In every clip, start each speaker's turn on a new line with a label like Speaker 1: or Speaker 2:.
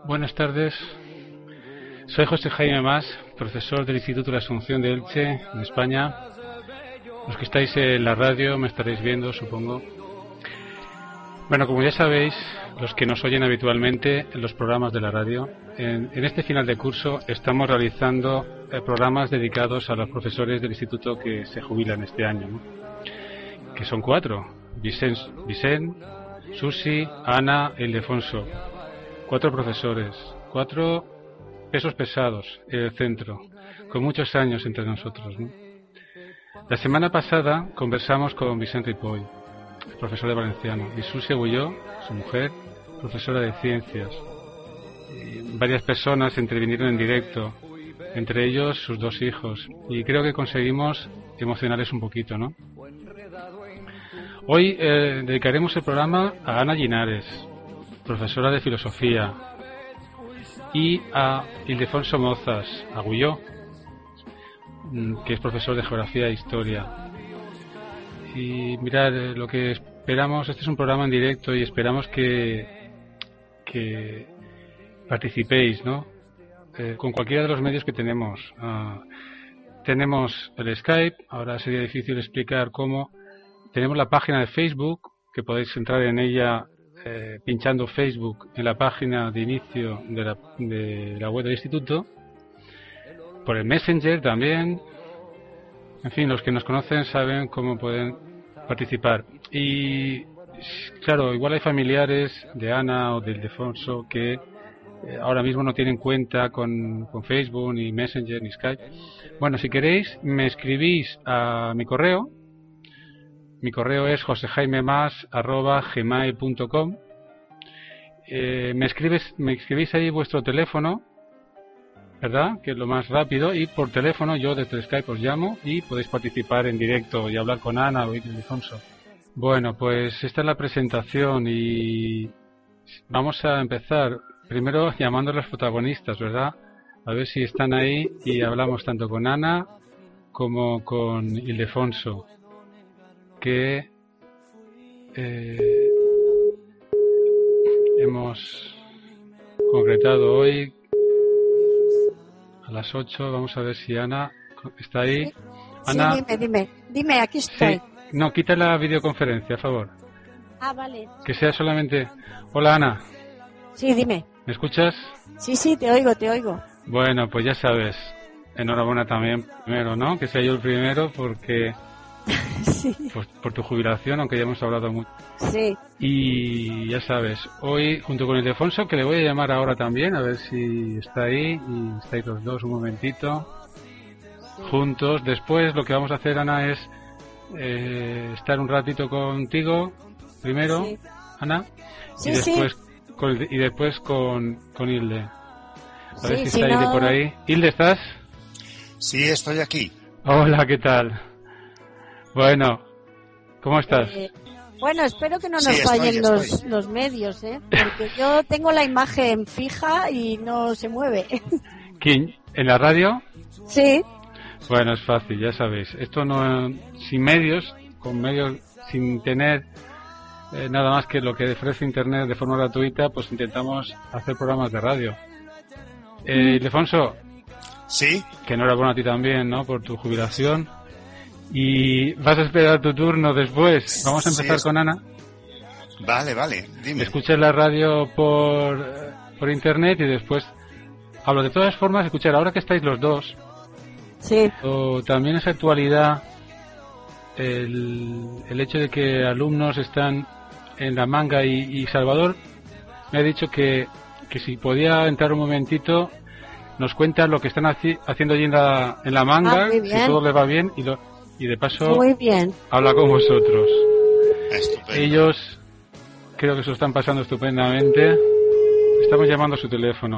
Speaker 1: Buenas tardes. Soy José Jaime Mas, profesor del Instituto de la Asunción de Elche, en España. Los que estáis en la radio me estaréis viendo, supongo. Bueno, como ya sabéis, los que nos oyen habitualmente en los programas de la radio, en este final de curso estamos realizando programas dedicados a los profesores del instituto que se jubilan este año, ¿no? Que son 4. Vicent, Susi, Ana e Ildefonso. 4 profesores, 4 pesos pesados en el centro, con muchos años entre nosotros, ¿no? La semana pasada conversamos con Vicent Ripoll, profesor de valenciano, y Susi Agulló, su mujer, profesora de ciencias. Y varias personas intervinieron en directo, entre ellos sus 2 hijos, y creo que conseguimos emocionarles un poquito, ¿no? Hoy dedicaremos el programa a Ana Linares, profesora de filosofía, y a Ildefonso Mozas Agulló, que es profesor de geografía e historia. Y mirad, lo que esperamos, este es un programa en directo y esperamos que participéis, ¿no? Con cualquiera de los medios que tenemos. Tenemos el Skype, ahora sería difícil explicar cómo. Tenemos la página de Facebook, que podéis entrar en ella pinchando Facebook en la página de inicio de la web del instituto. Por el Messenger también. En fin, los que nos conocen saben cómo pueden participar. Y claro, igual hay familiares de Ana o de Ildefonso que ahora mismo no tienen cuenta con Facebook, ni Messenger, ni Skype. Bueno, si queréis, me escribís a mi correo. Mi correo es josejaimemas@gmail.com. Me escribís ahí vuestro teléfono, ¿verdad? Que es lo más rápido, y por teléfono yo desde el Skype os llamo y podéis participar en directo y hablar con Ana o Ildefonso. Bueno, pues esta es la presentación y vamos a empezar primero llamando a los protagonistas, ¿verdad? A ver si están ahí y hablamos tanto con Ana como con Ildefonso, que hemos concretado hoy a las 8. Vamos a ver si Ana está ahí.
Speaker 2: Sí,
Speaker 1: Ana,
Speaker 2: sí, dime, aquí estoy.
Speaker 1: sí. No, quita la videoconferencia, a favor.
Speaker 2: Ah, vale.
Speaker 1: Que sea solamente... Hola, Ana.
Speaker 2: Sí, dime.
Speaker 1: ¿Me escuchas?
Speaker 2: Sí, te oigo.
Speaker 1: Bueno, pues ya sabes. Enhorabuena también primero, ¿no? Que sea yo el primero porque...
Speaker 2: Sí.
Speaker 1: Por tu jubilación, aunque ya hemos hablado mucho.
Speaker 2: Sí.
Speaker 1: Y ya sabes, hoy junto con Ildefonso, que le voy a llamar ahora también, a ver si está ahí, y estáis los dos un momentito juntos. Después lo que vamos a hacer, Ana, es estar un ratito contigo primero, sí. Ana,
Speaker 2: sí,
Speaker 1: y después con Hilde. A ver si
Speaker 2: sí,
Speaker 1: está Hilde por ahí. Hilde, ¿estás?
Speaker 3: Sí, estoy aquí.
Speaker 1: Hola, ¿qué tal? Bueno, ¿cómo estás?
Speaker 2: Bueno, espero que no nos fallen los medios, porque yo tengo la imagen fija y no se mueve.
Speaker 1: ¿Quién? ¿En la radio?
Speaker 2: Sí.
Speaker 1: Bueno, es fácil, ya sabéis. Esto no, sin medios, sin tener nada más que lo que ofrece Internet de forma gratuita, pues intentamos hacer programas de radio. Ildefonso.
Speaker 3: Sí.
Speaker 1: Que enhorabuena a ti también, ¿no? Por tu jubilación. Y vas a esperar tu turno después. Vamos a empezar con Ana.
Speaker 3: Vale, dime.
Speaker 1: Escuchar la radio por internet y después hablo. De todas formas, escuchar, ahora que estáis los dos,
Speaker 2: sí.
Speaker 1: También es actualidad el hecho de que alumnos están en La Manga y Salvador me ha dicho que si podía entrar un momentito, nos cuenta lo que están haciendo allí en la Manga, si todo le va bien, y de paso
Speaker 2: muy bien.
Speaker 1: Habla con vosotros.
Speaker 3: Estupendo.
Speaker 1: Ellos creo que se lo están pasando estupendamente. Estamos llamando a su teléfono.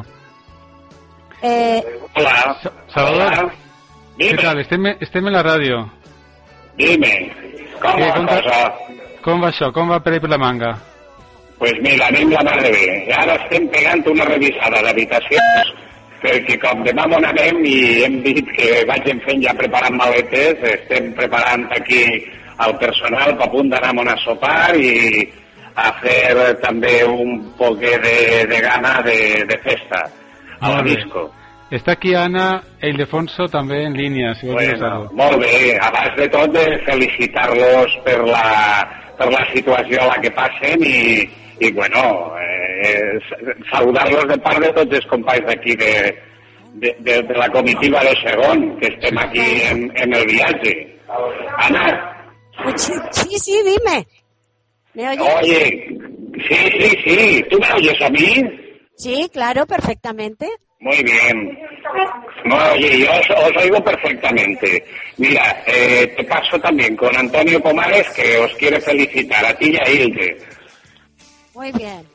Speaker 4: Hola.
Speaker 1: Salvador.
Speaker 4: Hola.
Speaker 1: ¿Qué tal? Estem en la ràdio.
Speaker 4: Dime, com va això?
Speaker 1: Com va això? Com va per ahí per La Manga?
Speaker 4: Pues mira, anem la mar de bé. Ara estem pegant una revisada d'habitacions, perquè com demà on anem i hem dit que vagin fent ja preparant maletes, estem preparant aquí el personal per a punt d'anar a sopar i hacer també un poquet de gana de festa a la disco.
Speaker 1: Està aquí Anna e Ildefonso també en línia, si vols
Speaker 4: Bueno, molt bé, abans de tot felicitar-los per la situació a la que passen i bueno, saludar-los de part de tots els companys d'aquí de la comitiva de Segon, que estem aquí en el viatge. Ana.
Speaker 2: Sí, dime. ¿Me oyes?
Speaker 4: Oye, sí, ¿tú me oyes a mí?
Speaker 2: Sí, claro, perfectamente.
Speaker 4: Muy bien. No, oye, yo os oigo perfectamente. Mira, te paso también con Antonio Pomares, que os quiere felicitar a ti y a Hilde.
Speaker 2: Muy bien.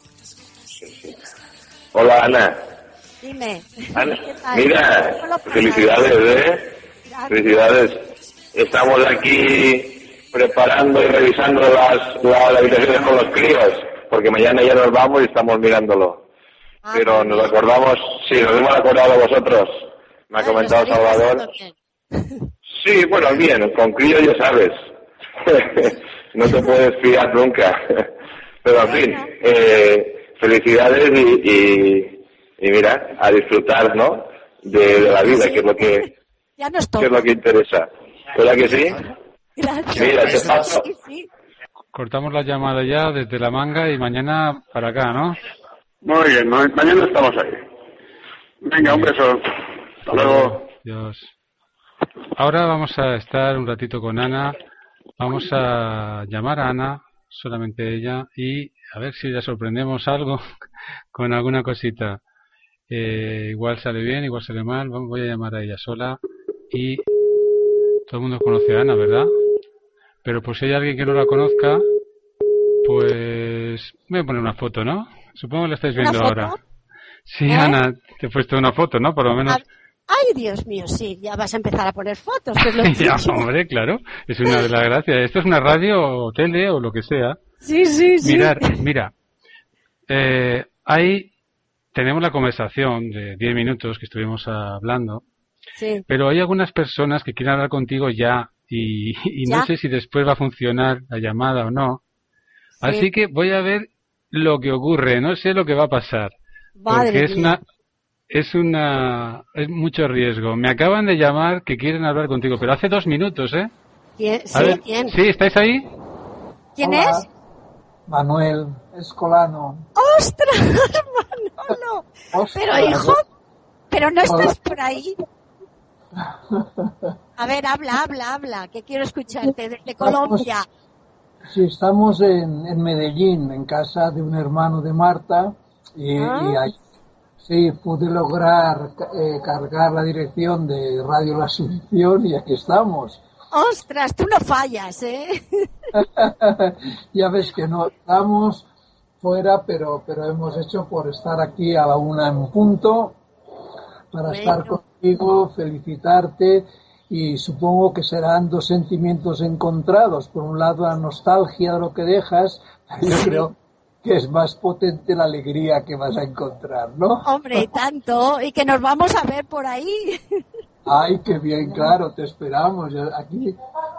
Speaker 5: Hola, Ana.
Speaker 2: Dime.
Speaker 5: Ana,
Speaker 2: ¿Qué tal?
Speaker 5: mira, felicidades,
Speaker 2: Gracias.
Speaker 5: Felicidades. Estamos aquí preparando y revisando las habitaciones con los críos, porque mañana ya nos vamos y estamos mirándolo. Pero nos acordamos, sí, nos hemos acordado de vosotros. Me ha comentado Salvador. Sí, bueno, bien, con críos ya sabes. No te puedes fiar nunca. Pero en fin, felicidades y mira, a disfrutar, ¿no? De la vida, que es lo que interesa. ¿Verdad que sí?
Speaker 2: Gracias.
Speaker 5: Mira, te paso.
Speaker 2: Sí.
Speaker 1: Cortamos la llamada ya desde La Manga y mañana para acá, ¿no?
Speaker 4: Muy bien, mañana estamos ahí. Venga, un beso. Hasta luego.
Speaker 1: Dios. Ahora vamos a estar un ratito con Ana. Vamos a llamar a Ana, solamente ella, y a ver si le sorprendemos algo con alguna cosita. Igual sale bien, igual sale mal. Voy a llamar a ella sola. Y todo el mundo conoce a Ana, ¿verdad? Pero por si hay alguien que no la conozca, pues voy a poner una foto, ¿no? Supongo que la estáis viendo ahora. Sí, Ana, te he puesto una foto, ¿no? Por lo menos.
Speaker 2: Ay, Dios mío, sí, ya vas a empezar a poner fotos, que es lo que
Speaker 1: ya, hombre, claro, es una de las gracias. Esto es una radio o tele o lo que sea.
Speaker 2: Sí.
Speaker 1: Mira, ahí tenemos la conversación de 10 minutos que estuvimos hablando,
Speaker 2: sí.
Speaker 1: Pero hay algunas personas que quieren hablar contigo ya y no sé si después va a funcionar la llamada o no. Sí. Así que voy a ver lo que ocurre, no sé lo que va a pasar. Porque es mucho riesgo. Me acaban de llamar que quieren hablar contigo, pero hace 2 minutos, ¿eh?
Speaker 2: ¿Quién? ¿Quién?
Speaker 1: Sí, ¿estáis ahí?
Speaker 2: ¿Quién
Speaker 6: Hola.
Speaker 2: es?
Speaker 6: Manuel Escolano.
Speaker 2: ¡Ostras, Manolo! Pero, hijo, pero no estás por ahí. A ver, habla, que quiero escucharte desde Colombia.
Speaker 6: Sí, estamos en Medellín, en casa de un hermano de Marta, y ahí sí pude lograr cargar la dirección de Radio La Asunción y aquí estamos.
Speaker 2: ¡Ostras, tú no fallas, eh!
Speaker 6: Ya ves que no estamos fuera, pero hemos hecho por estar aquí a la 1 en punto, para estar contigo, felicitarte, y supongo que serán 2 sentimientos encontrados. Por un lado, la nostalgia de lo que dejas, pero yo creo que es más potente la alegría que vas a encontrar, ¿no?
Speaker 2: Hombre, y tanto, y que nos vamos a ver por ahí.
Speaker 6: Ay, qué bien, claro, te esperamos. Aquí.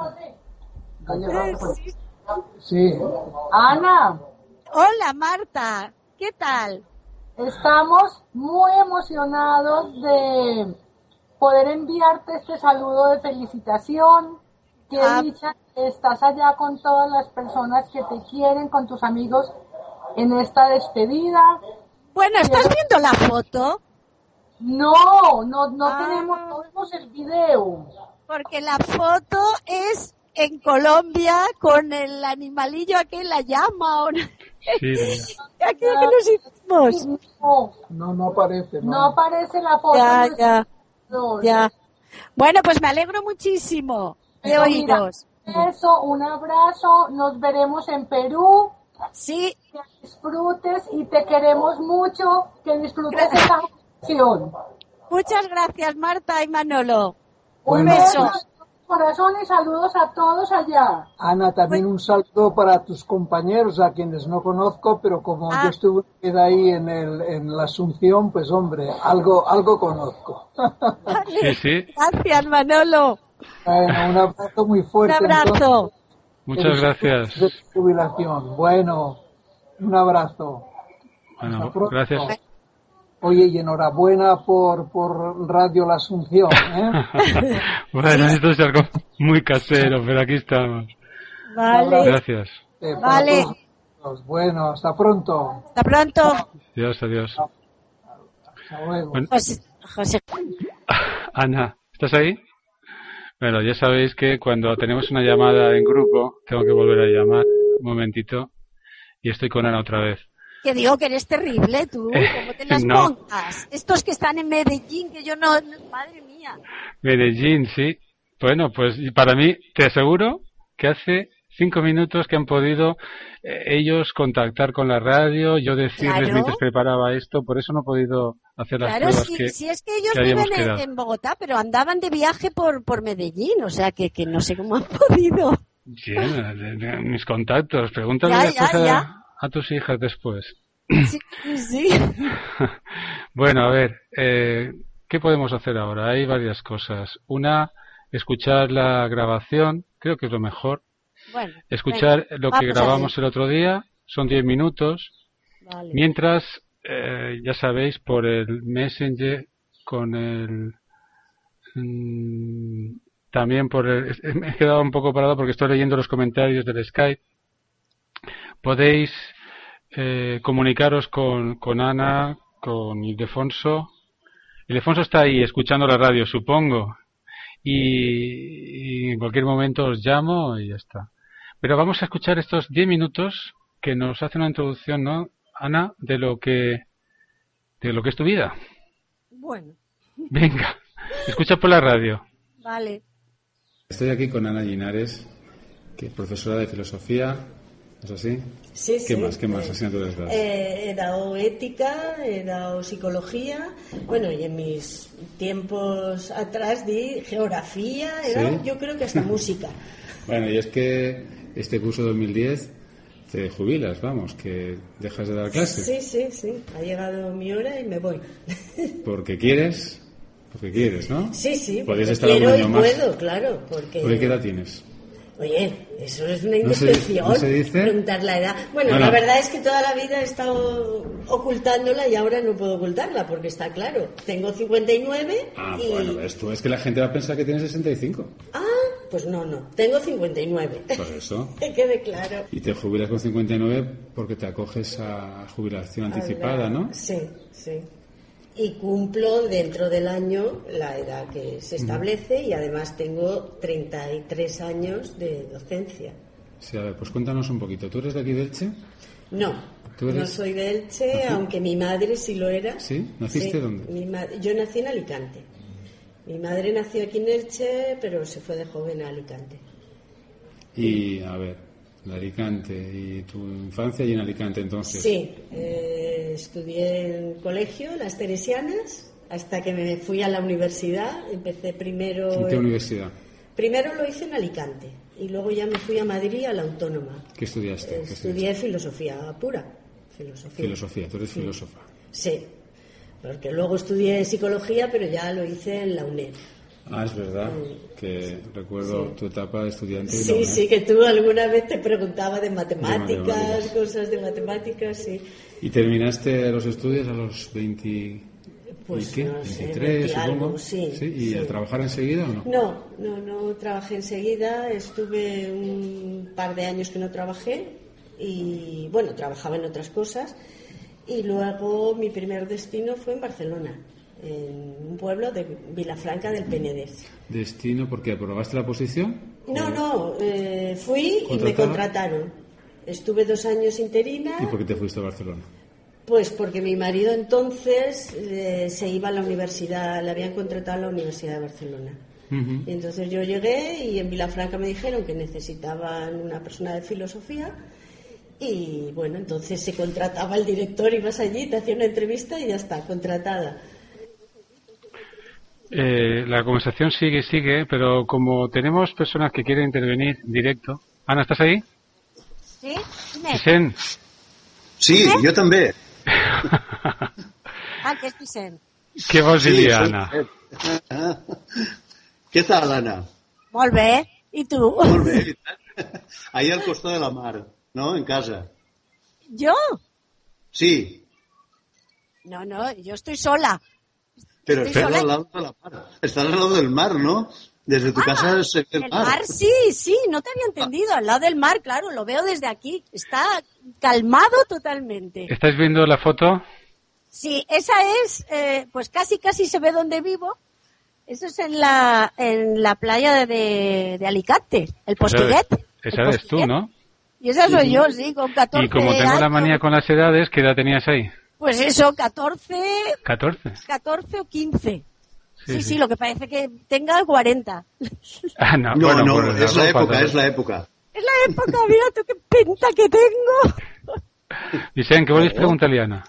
Speaker 6: Sí.
Speaker 7: Ana.
Speaker 2: Hola, Marta. ¿Qué tal?
Speaker 7: Estamos muy emocionados de poder enviarte este saludo de felicitación. Qué dicha que estás allá con todas las personas que te quieren, con tus amigos en esta despedida.
Speaker 2: Bueno, ¿estás viendo la foto?
Speaker 7: No tenemos el video.
Speaker 2: Porque la foto es en Colombia con el animalillo aquel, la llama.
Speaker 1: Sí.
Speaker 2: Aquí que nos hicimos.
Speaker 6: No aparece.
Speaker 7: No aparece la foto.
Speaker 2: Ya. Bueno, pues me alegro muchísimo de oíros.
Speaker 7: Eso, un abrazo. Nos veremos en Perú.
Speaker 2: Sí.
Speaker 7: Que disfrutes y te queremos mucho. Que disfrutes esta acción.
Speaker 2: Muchas gracias, Marta y Manolo.
Speaker 6: Un
Speaker 2: beso.
Speaker 7: Corazón y saludos a todos allá.
Speaker 6: Ana, también un saludo para tus compañeros, a quienes no conozco, pero como yo estuve ahí en la Asunción, pues hombre, algo conozco.
Speaker 2: Vale.
Speaker 1: Sí.
Speaker 2: Gracias, Manolo.
Speaker 6: Bueno, un abrazo muy fuerte.
Speaker 2: Un abrazo.
Speaker 1: Muchas gracias.
Speaker 6: De jubilación. Bueno. Un abrazo.
Speaker 1: Bueno, gracias.
Speaker 6: Oye, y enhorabuena por Radio La Asunción, ¿eh?
Speaker 1: Bueno, esto es algo muy casero, pero aquí estamos.
Speaker 2: Vale.
Speaker 1: Gracias.
Speaker 2: Vale.
Speaker 6: Bueno, hasta pronto.
Speaker 2: Hasta pronto.
Speaker 1: Adiós.
Speaker 6: Hasta luego.
Speaker 1: Bueno,
Speaker 2: José.
Speaker 1: Ana, ¿estás ahí? Bueno, ya sabéis que cuando tenemos una llamada en grupo, tengo que volver a llamar un momentito y estoy con Ana otra vez.
Speaker 2: Que digo que eres terrible, tú. ¿Cómo te las montas? Estos que están en Medellín, que yo no... Madre mía.
Speaker 1: Medellín, sí. Bueno, pues para mí, te aseguro que hace 5 minutos que han podido ellos contactar con la radio, yo decirles mientras preparaba esto, por eso no he podido hacer las pruebas
Speaker 2: sí,
Speaker 1: que
Speaker 2: sí, es que ellos
Speaker 1: habíamos
Speaker 2: viven
Speaker 1: quedado.
Speaker 2: en Bogotá, pero andaban de viaje por Medellín, o sea que no sé cómo han podido.
Speaker 1: Sí, mis contactos, pregúntale a tus hijas después.
Speaker 2: Sí.
Speaker 1: Bueno, a ver, ¿qué podemos hacer ahora? Hay varias cosas. Una, escuchar la grabación, creo que es lo mejor.
Speaker 2: Bueno,
Speaker 1: escuchar lo que grabamos el otro día, son 10 minutos. Vale. Mientras, ya sabéis, por el Messenger, con el... también por el... Me he quedado un poco parado porque estoy leyendo los comentarios del Skype. Podéis comunicaros con Ana, con Ildefonso. Ildefonso está ahí escuchando la radio, supongo. Y en cualquier momento os llamo y ya está. Pero vamos a escuchar estos 10 minutos que nos hace una introducción, ¿no, Ana, de lo que es tu vida?
Speaker 2: Bueno.
Speaker 1: Venga, escucha por la radio.
Speaker 2: Vale.
Speaker 1: Estoy aquí con Ana Linares, que es profesora de filosofía, ¿es así?
Speaker 8: Sí,
Speaker 1: ¿Qué más asignaturas das?
Speaker 8: He dado ética, he dado psicología, bueno, y en mis tiempos atrás di geografía, yo creo que hasta música.
Speaker 1: Bueno, y es que este curso 2010 te jubilas, vamos, que dejas de dar clases.
Speaker 8: Sí, ha llegado mi hora y me voy.
Speaker 1: Porque quieres, ¿no?
Speaker 8: Sí,
Speaker 1: podrías
Speaker 8: porque
Speaker 1: estar algún año más.
Speaker 8: Puedo, claro, porque...
Speaker 1: ¿Por qué edad tienes?
Speaker 8: Oye, eso es una indiscreción,
Speaker 1: ¿No se dice?
Speaker 8: Preguntar la edad. Bueno, la verdad es que toda la vida he estado ocultándola y ahora no puedo ocultarla porque está claro. Tengo 59 y...
Speaker 1: bueno, esto es que la gente va a pensar que tienes 65.
Speaker 8: Pues no, tengo 59.
Speaker 1: Por eso.
Speaker 8: Que quede claro.
Speaker 1: Y te jubilas con 59 porque te acoges a jubilación anticipada, ¿no?
Speaker 8: Sí. Y cumplo dentro del año la edad que se establece y además tengo 33 años de docencia.
Speaker 1: Sí, a ver, pues cuéntanos un poquito. ¿Tú eres de aquí de Elche?
Speaker 8: No soy de Elche, ¿nací? Aunque mi madre sí lo era.
Speaker 1: ¿Sí? ¿Naciste dónde?
Speaker 8: Yo nací en Alicante. Mi madre nació aquí en Elche, pero se fue de joven a Alicante.
Speaker 1: Y, a ver, de Alicante, ¿y tu infancia y en Alicante entonces?
Speaker 8: Sí, estudié en colegio, las Teresianas, hasta que me fui a la universidad. Empecé primero...
Speaker 1: ¿En qué universidad?
Speaker 8: Primero lo hice en Alicante y luego ya me fui a Madrid, a la Autónoma.
Speaker 1: ¿Qué estudiaste?
Speaker 8: Estudié filosofía pura.
Speaker 1: Filosofía, tú eres filósofa.
Speaker 8: Sí, porque luego estudié psicología, pero ya lo hice en la UNED.
Speaker 1: Es verdad, que recuerdo tu etapa de estudiante.
Speaker 8: Sí, que tú alguna vez te preguntaba de matemáticas, cosas de matemáticas, sí.
Speaker 1: ¿Y terminaste los estudios a los 20?
Speaker 8: Pues
Speaker 1: ¿Y qué?
Speaker 8: No sé,
Speaker 1: 23, supongo.
Speaker 8: Algo, sí.
Speaker 1: ¿Y a trabajar enseguida o no?
Speaker 8: No trabajé enseguida, estuve un par de años que no trabajé y, bueno, trabajaba en otras cosas. Y luego mi primer destino fue en Barcelona, en un pueblo de Vilafranca del Penedès.
Speaker 1: ¿Destino porque aprobaste la posición?
Speaker 8: No, fui y me contrataron. Estuve 2 años interina.
Speaker 1: ¿Y por qué te fuiste a Barcelona?
Speaker 8: Pues porque mi marido entonces se iba a la universidad, le habían contratado a la Universidad de Barcelona.
Speaker 1: Uh-huh.
Speaker 8: Y entonces yo llegué y en Vilafranca me dijeron que necesitaban una persona de filosofía. Y bueno, entonces se contrataba el director, ibas allí, te hacía una entrevista y ya está, contratada.
Speaker 1: La conversación sigue, pero como tenemos personas que quieren intervenir directo... Ana, ¿estás ahí?
Speaker 2: Sí,
Speaker 1: Vicent.
Speaker 9: Sí, jo també.
Speaker 2: Que és Vicent.
Speaker 1: Què vols dir, Ana?
Speaker 9: Què tal, Ana?
Speaker 2: Molt bé, i tu?
Speaker 9: Molt bé. Ahí al costat de la mar, ¿no? En casa.
Speaker 2: ¿Yo?
Speaker 9: Sí.
Speaker 2: No, yo estoy sola.
Speaker 9: Pero
Speaker 2: Estoy
Speaker 9: estás
Speaker 2: sola.
Speaker 9: al lado de la mar. Estás al lado del mar, ¿no? Desde tu casa se ve el
Speaker 2: El
Speaker 9: mar.
Speaker 2: mar, sí, no te había entendido. Al lado del mar, claro, lo veo desde aquí. Está calmado totalmente.
Speaker 1: ¿Estáis viendo la foto?
Speaker 2: Sí, esa es, pues casi se ve donde vivo. Eso es en la playa de Alicante, el Postiguet.
Speaker 1: Esa eres tú, ¿no?
Speaker 2: Y esa soy yo, sí, con 14
Speaker 1: Y como tengo
Speaker 2: años.
Speaker 1: la manía con las edades, ¿qué edad tenías ahí?
Speaker 2: Pues eso, 14
Speaker 1: ¿14?
Speaker 2: o 15.
Speaker 1: Sí.
Speaker 2: Sí, lo que parece que tenga 40.
Speaker 1: Ah, no,
Speaker 9: No,
Speaker 1: bueno,
Speaker 9: no,
Speaker 1: pues
Speaker 9: es la
Speaker 1: ropa,
Speaker 9: época,
Speaker 1: tal.
Speaker 9: es la época.
Speaker 2: Es la época, mira tú qué pinta que tengo.
Speaker 1: Vicent, ¿qué vols preguntar-li a Anna?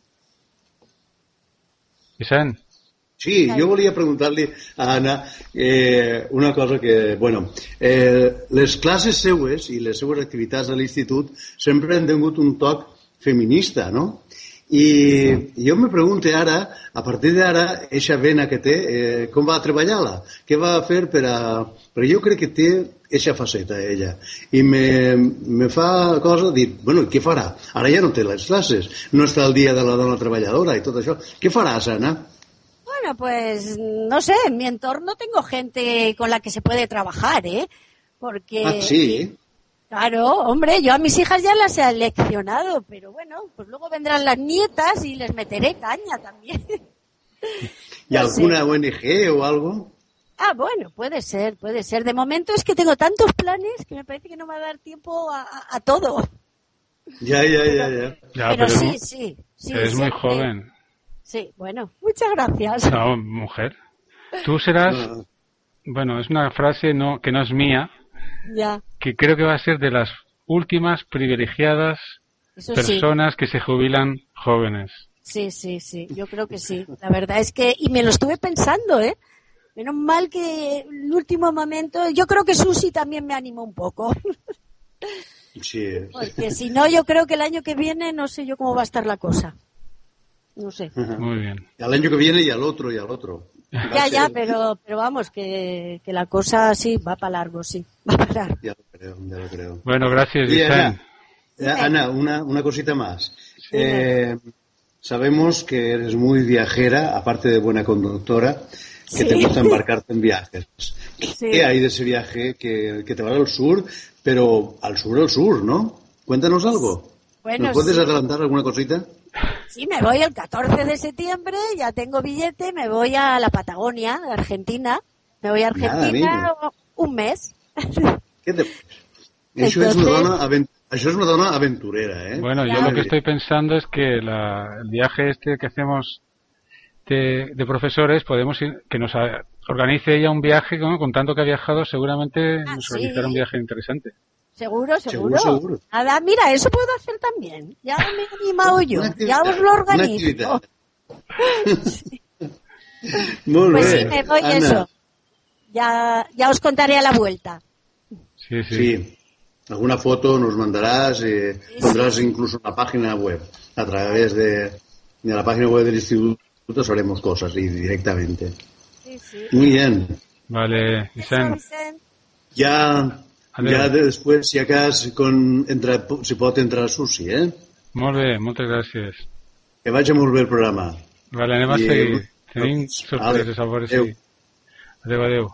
Speaker 1: Vicent?
Speaker 9: Sí, jo volia preguntar-li a Anna una cosa que, bueno, les classes seues i les seues activitats a l'institut sempre han tingut un toc feminista, no? I jo me pregunto ara, a partir d'ara, eixa vena que té, com va treballar-la? Què va fer per a... Perquè jo crec que té eixa faceta, ella. I me fa cosa dir, bueno, què farà? Ara ja no té les classes, no està al dia de la dona treballadora i tot això. Què faràs, Anna?
Speaker 2: Bueno, pues no sé, en mi entorno tengo gente con la que se puede trabajar, ¿eh? Porque...
Speaker 9: Ah, sí.
Speaker 2: Claro, hombre, yo a mis hijas ya las he seleccionado, pero bueno, pues luego vendrán las nietas y les meteré caña también.
Speaker 9: ¿Y alguna ONG o algo?
Speaker 2: Ah, bueno, puede ser. De momento es que tengo tantos planes que me parece que no me va a dar tiempo a todo.
Speaker 9: Ya.
Speaker 2: Pero sí.
Speaker 1: Eres muy joven.
Speaker 2: Sí, bueno, muchas gracias.
Speaker 1: No, mujer. Tú serás... Bueno, es una frase que no es mía,
Speaker 2: ya,
Speaker 1: que creo que va a ser de las últimas privilegiadas personas que se jubilan jóvenes.
Speaker 2: Sí, yo creo que sí. La verdad es que... Y me lo estuve pensando, ¿eh? Menos mal que el último momento... Yo creo que Susi también me animó un poco.
Speaker 9: Sí.
Speaker 2: Porque si no, yo creo que el año que viene no sé yo cómo va a estar la cosa. No sé.
Speaker 1: Muy bien.
Speaker 9: El año que viene y al otro.
Speaker 2: Ya, pero vamos, que la cosa sí va para largo, sí. Va a parar.
Speaker 9: Ya lo creo.
Speaker 1: Bueno, gracias, Vicent.
Speaker 9: Ana, una cosita más. Sabemos que eres muy viajera, aparte de buena conductora, que te gusta embarcarte en viajes. ¿Qué hay de ese viaje que te va al sur, pero al sur, ¿no? Cuéntanos algo.
Speaker 2: Bueno,
Speaker 9: ¿Nos puedes adelantar alguna cosita?
Speaker 2: Sí, me voy el 14 de septiembre, ya tengo billete, me voy a la Patagonia, a Argentina. Me voy a Argentina un mes.
Speaker 9: ¿Qué te... Eso es una dona aventurera, ¿eh?
Speaker 1: Bueno, yo lo que estoy pensando es que el viaje que hacemos de profesores, podemos ir, que nos organice ella un viaje, ¿no? Con tanto que ha viajado, seguramente nos organizará un viaje interesante.
Speaker 2: Seguro. Nada, mira, eso puedo hacer también. Ya me he animado yo, ya os lo organizo. Pues sí, me voy Ana. Eso. Ya os contaré a la vuelta.
Speaker 9: Sí. Alguna foto nos mandarás, pondrás incluso la página web. A través de la página web del instituto haremos cosas directamente. Sí. Muy bien.
Speaker 1: Vale, Vicent.
Speaker 9: Ja després, si acas, si pot entrar Susi,
Speaker 1: Molt bé, moltes gràcies.
Speaker 9: Que vagi molt bé el programa.
Speaker 1: Vale, anem a seguir. Tenim sorpreses, a veure si... Adeu.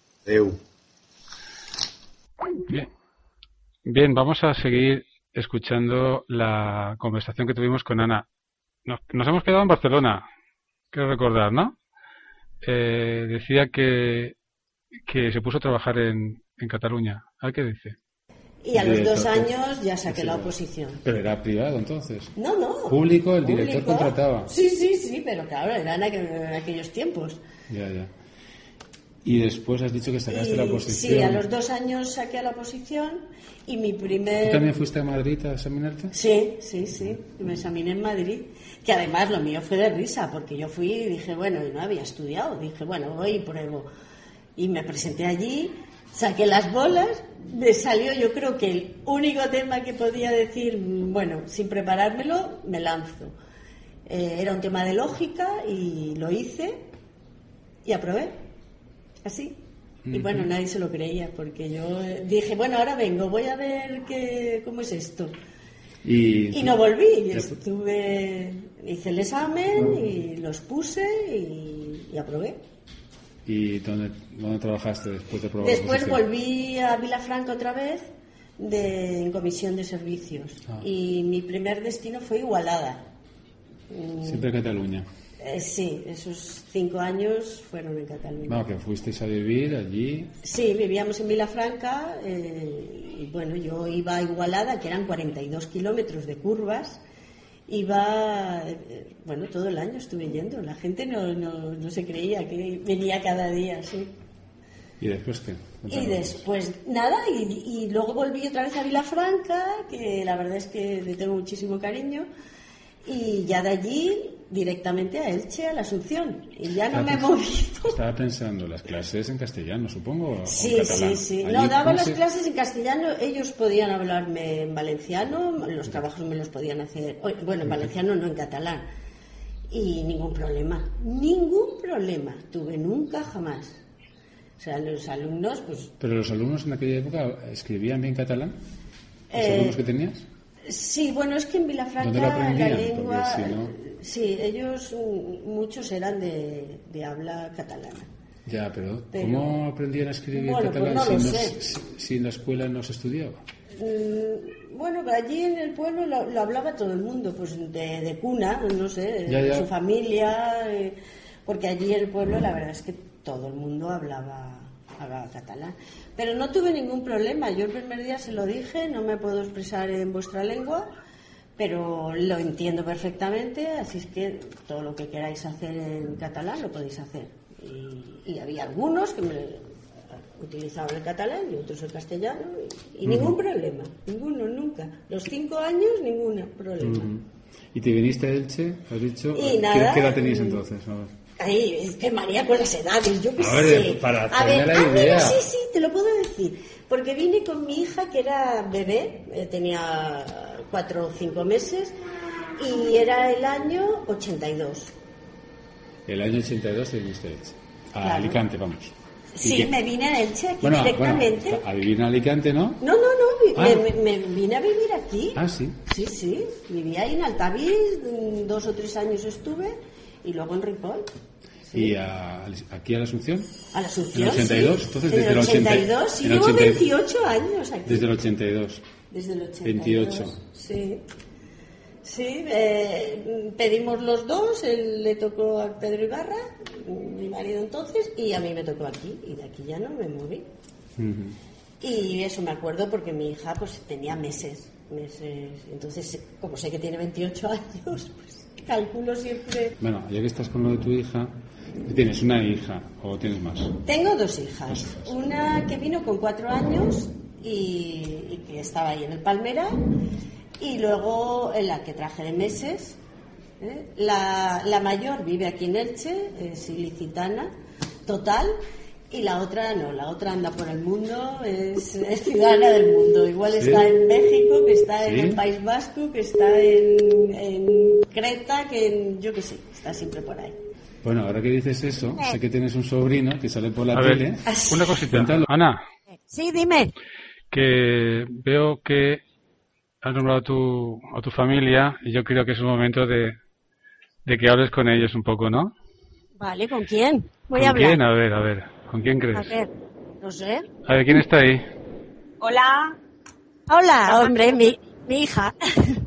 Speaker 1: Bien, vamos a seguir escuchando la conversación que tuvimos con Ana. Nos hemos quedado en Barcelona, quiero recordar, ¿no? Decía que se puso a trabajar en Cataluña. ¿A qué dice?
Speaker 8: Y a los 2 años ya saqué la oposición.
Speaker 1: ¿Pero era privado entonces?
Speaker 8: No.
Speaker 1: ¿Público? ¿El director contrataba?
Speaker 8: Sí, pero claro, eran aquellos tiempos.
Speaker 1: Ya. Y después has dicho que sacaste la oposición.
Speaker 8: Sí, a los 2 años saqué la oposición y mi primer...
Speaker 1: ¿Tú también fuiste a Madrid a examinarte?
Speaker 8: Sí. Me examiné en Madrid. Que además lo mío fue de risa, porque yo fui y dije, bueno, y no había estudiado. Dije, bueno, voy y pruebo. Y me presenté allí, saqué las bolas, me salió yo creo que el único tema que podía decir, bueno, sin preparármelo, me lanzo. Era un tema de lógica y lo hice y aprobé. Así. Y bueno, nadie se lo creía, porque yo dije, bueno, ahora vengo, voy a ver cómo es esto. Y no volví. Hice el examen y los puse y aprobé.
Speaker 1: ¿Y dónde trabajaste después de probar?
Speaker 8: Después volví a Vilafranca otra vez en comisión de servicios. Y mi primer destino fue Igualada.
Speaker 1: Siempre en Cataluña.
Speaker 8: Sí, esos 5 años fueron en Cataluña.
Speaker 1: No, que fuisteis a vivir allí.
Speaker 8: Sí, vivíamos en Vilafranca y bueno, yo iba a Igualada, que eran 42 kilómetros de curvas. Iba, bueno, todo el año estuve yendo. La gente no se creía que venía cada día, sí.
Speaker 1: ¿Y después qué?
Speaker 8: Y después nada, y luego volví otra vez a Vilafranca, que la verdad es que le tengo muchísimo cariño. Y ya de allí directamente a Elche, a la Asunción, y ya no me he movido.
Speaker 1: Estaba pensando, las clases en castellano, supongo.
Speaker 8: Sí. No, daba las clases en castellano, ellos podían hablarme en valenciano, los trabajos me los podían hacer, bueno, en valenciano no, en catalán, y ningún problema tuve nunca, jamás. O sea, los alumnos, pues...
Speaker 1: ¿Pero los alumnos en aquella época escribían bien catalán? ¿Los alumnos que tenías?
Speaker 8: Sí, bueno, es que en Vilafranca la lengua... Sí, ellos, muchos eran de habla catalana.
Speaker 1: Ya, pero ¿cómo aprendían a escribir catalán si en la escuela no se estudiaba?
Speaker 8: Bueno, allí en el pueblo lo hablaba todo el mundo, pues de cuna, no sé, de su familia, porque allí en el pueblo la verdad es que todo el mundo hablaba catalán. Pero no tuve ningún problema. Yo el primer día se lo dije, no me puedo expresar en vuestra lengua, pero lo entiendo perfectamente, así es que todo lo que queráis hacer en catalán lo podéis hacer. Y había algunos que me utilizaban el catalán y otros el castellano, y ningún problema, ninguno, nunca. Los 5 años, ningún problema.
Speaker 1: ¿Y te viniste a Elche? ¿Has dicho?
Speaker 8: Y nada,
Speaker 1: ¿Qué edad tenías entonces? A ver.
Speaker 8: Ay, es que María, con las edades, yo qué sé.
Speaker 1: Ver, para hacerme la idea.
Speaker 8: Sí, te lo puedo decir. Porque vine con mi hija, que era bebé, tenía 4 o 5 meses, y era el año 82.
Speaker 1: El año 82 te viniste a Elche. A Alicante, vamos.
Speaker 8: Sí, me vine a Elche aquí directamente.
Speaker 1: Bueno, a vivir en Alicante, ¿no?
Speaker 8: No, me vine a vivir aquí.
Speaker 1: Ah, sí.
Speaker 8: Sí, viví ahí en Altavís, 2 o 3 años estuve, y luego en Ripoll. Sí.
Speaker 1: ¿Y aquí a la Asunción?
Speaker 8: A la Asunción,
Speaker 1: ¿En el 82?
Speaker 8: Sí.
Speaker 1: Entonces,
Speaker 8: desde el 82, sí, llevo 28 años aquí.
Speaker 1: Desde el 82.
Speaker 8: Desde el 82.
Speaker 1: 28.
Speaker 8: Sí. Sí, pedimos los dos, él le tocó a Pedro Ibarra, mi marido entonces, y a mí me tocó aquí, y de aquí ya no me moví. Y eso me acuerdo porque mi hija pues tenía meses, entonces como sé que tiene 28 años, pues calculo siempre.
Speaker 1: Bueno, ya que estás con lo de tu hija, ¿tienes una hija o tienes más?
Speaker 8: Tengo 2 hijas, una que vino con 4 años y que estaba ahí en el Palmera, y luego la que traje de meses, la mayor vive aquí en Elche, es ilicitana total, y la otra no, la otra anda por el mundo, es ciudadana del mundo, igual ¿sí? Está en México, que está en el País Vasco, que está en Creta, que en, yo qué sé, está siempre por ahí.
Speaker 1: Bueno, ahora que dices eso, sé que tienes un sobrino que sale por la tele. Ver, una cosita. Ana.
Speaker 2: Sí, dime.
Speaker 1: Que veo que has nombrado a tu familia y yo creo que es un momento de que hables con ellos un poco, ¿no?
Speaker 2: Vale, ¿con quién? Voy
Speaker 1: a
Speaker 2: hablar.
Speaker 1: ¿Con quién? A ver, ¿con quién crees?
Speaker 2: A ver, no sé.
Speaker 1: A ver, ¿quién está ahí?
Speaker 10: Hola.
Speaker 2: Hola, hombre, mi hija.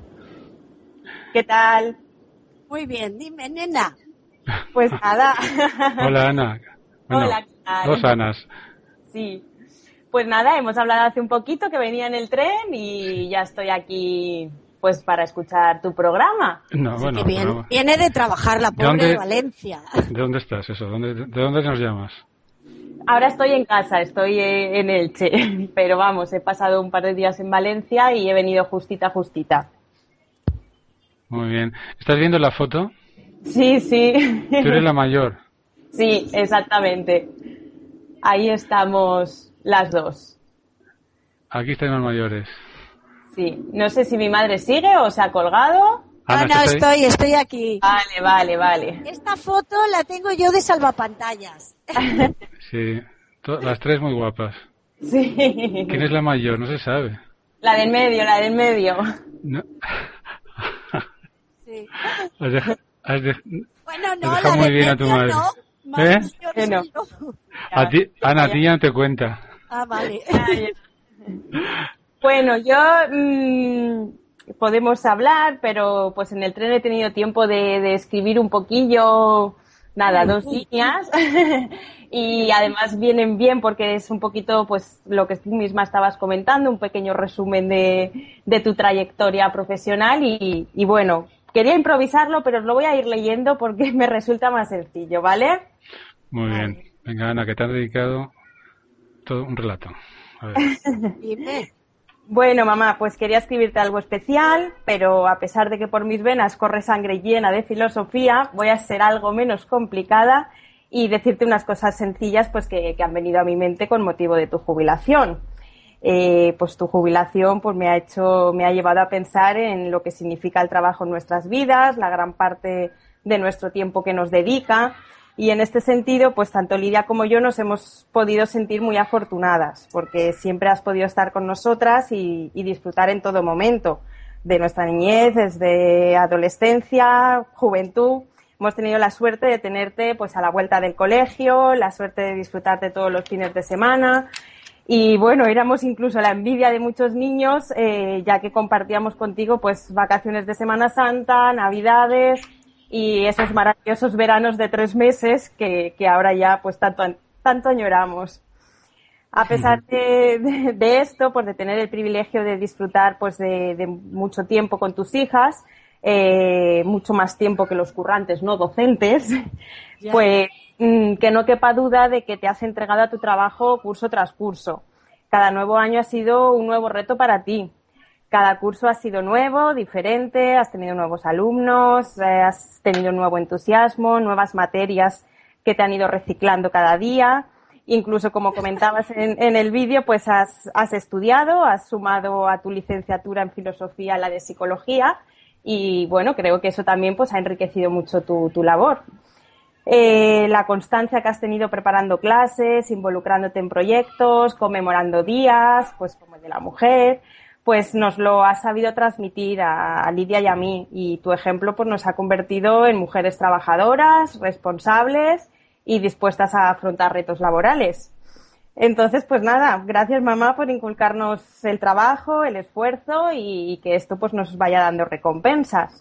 Speaker 10: ¿Qué tal?
Speaker 2: Muy bien, dime, nena.
Speaker 10: Pues nada.
Speaker 1: Hola, Ana. Bueno,
Speaker 10: hola, ¿qué tal?
Speaker 1: 2 Anas.
Speaker 10: Sí. Pues nada, hemos hablado hace un poquito que venía en el tren y ya estoy aquí pues para escuchar tu programa.
Speaker 1: No, bueno,
Speaker 2: viene de trabajar la pobre de Valencia.
Speaker 1: ¿De dónde estás eso? ¿De dónde nos llamas?
Speaker 10: Ahora estoy en casa, estoy en Elche, pero vamos, he pasado un par de días en Valencia y he venido justita.
Speaker 1: Muy bien. ¿Estás viendo la foto?
Speaker 10: Sí.
Speaker 1: ¿Tú eres la mayor?
Speaker 10: Sí, exactamente. Ahí estamos las dos.
Speaker 1: Aquí estáis más mayores.
Speaker 10: Sí, no sé si mi madre sigue o se ha colgado.
Speaker 2: Ana, no, estoy aquí.
Speaker 10: Vale.
Speaker 2: Esta foto la tengo yo de salvapantallas.
Speaker 1: Sí, las 3 muy guapas.
Speaker 10: Sí.
Speaker 1: ¿Quién es la mayor? No se sabe.
Speaker 10: La del medio.
Speaker 1: No.
Speaker 2: Sí. Bueno,
Speaker 1: has
Speaker 2: no,
Speaker 1: dejado
Speaker 2: la
Speaker 1: muy
Speaker 2: del
Speaker 1: bien a tu
Speaker 2: medio
Speaker 1: madre.
Speaker 2: no.
Speaker 1: ¿Eh?
Speaker 2: Maldición,
Speaker 10: No.
Speaker 2: no.
Speaker 1: A ti, Ana, a ti ya no te cuenta.
Speaker 2: Ah, vale.
Speaker 10: Bueno, yo podemos hablar, pero pues en el tren he tenido tiempo de escribir un poquillo, nada, 2 líneas. Y además vienen bien porque es un poquito pues lo que tú misma estabas comentando, un pequeño resumen de tu trayectoria profesional y bueno, quería improvisarlo, pero os lo voy a ir leyendo porque me resulta más sencillo, ¿vale?
Speaker 1: Muy bien. Venga, Ana, que te has dedicado todo un relato. A ver.
Speaker 2: Dime.
Speaker 10: Bueno, mamá, pues quería escribirte algo especial, pero a pesar de que por mis venas corre sangre llena de filosofía, voy a ser algo menos complicada y decirte unas cosas sencillas pues que han venido a mi mente con motivo de tu jubilación. Pues tu jubilación pues me ha llevado a pensar en lo que significa el trabajo en nuestras vidas, la gran parte de nuestro tiempo que nos dedica. Y en este sentido, pues tanto Lidia como yo nos hemos podido sentir muy afortunadas, porque siempre has podido estar con nosotras y disfrutar en todo momento de nuestra niñez, desde adolescencia, juventud. Hemos tenido la suerte de tenerte pues a la vuelta del colegio, la suerte de disfrutarte todos los fines de semana. Y bueno, éramos incluso la envidia de muchos niños, ya que compartíamos contigo pues vacaciones de Semana Santa, Navidades y esos maravillosos veranos de 3 meses que ahora ya pues tanto añoramos. A pesar de esto, pues de tener el privilegio de disfrutar pues de mucho tiempo con tus hijas, mucho más tiempo que los currantes no docentes, pues que no quepa duda de que te has entregado a tu trabajo curso tras curso. Cada nuevo año ha sido un nuevo reto para ti. Cada curso ha sido nuevo, diferente, has tenido nuevos alumnos, has tenido nuevo entusiasmo, nuevas materias que te han ido reciclando cada día. Incluso, como comentabas en el vídeo, pues has estudiado, has sumado a tu licenciatura en filosofía la de psicología y, bueno, creo que eso también pues ha enriquecido mucho tu labor. La constancia que has tenido preparando clases, involucrándote en proyectos, conmemorando días, pues como el de la mujer, pues nos lo has sabido transmitir a Lidia y a mí y tu ejemplo pues nos ha convertido en mujeres trabajadoras, responsables y dispuestas a afrontar retos laborales. Entonces, pues nada, gracias mamá por inculcarnos el trabajo, el esfuerzo y que esto pues nos vaya dando recompensas.